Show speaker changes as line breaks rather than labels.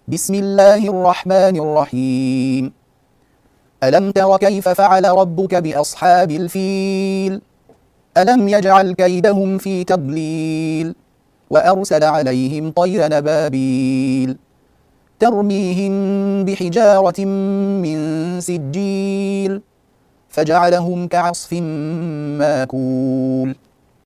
بسم الله الرحمن الرحيم. ألم تر كيف فعل ربك بأصحاب الفيل؟ ألم يجعل كيدهم في تضليل وأرسل عليهم طيرا نبابيل ترميهم بحجارة من سجيل فجعلهم كعصف ماكول.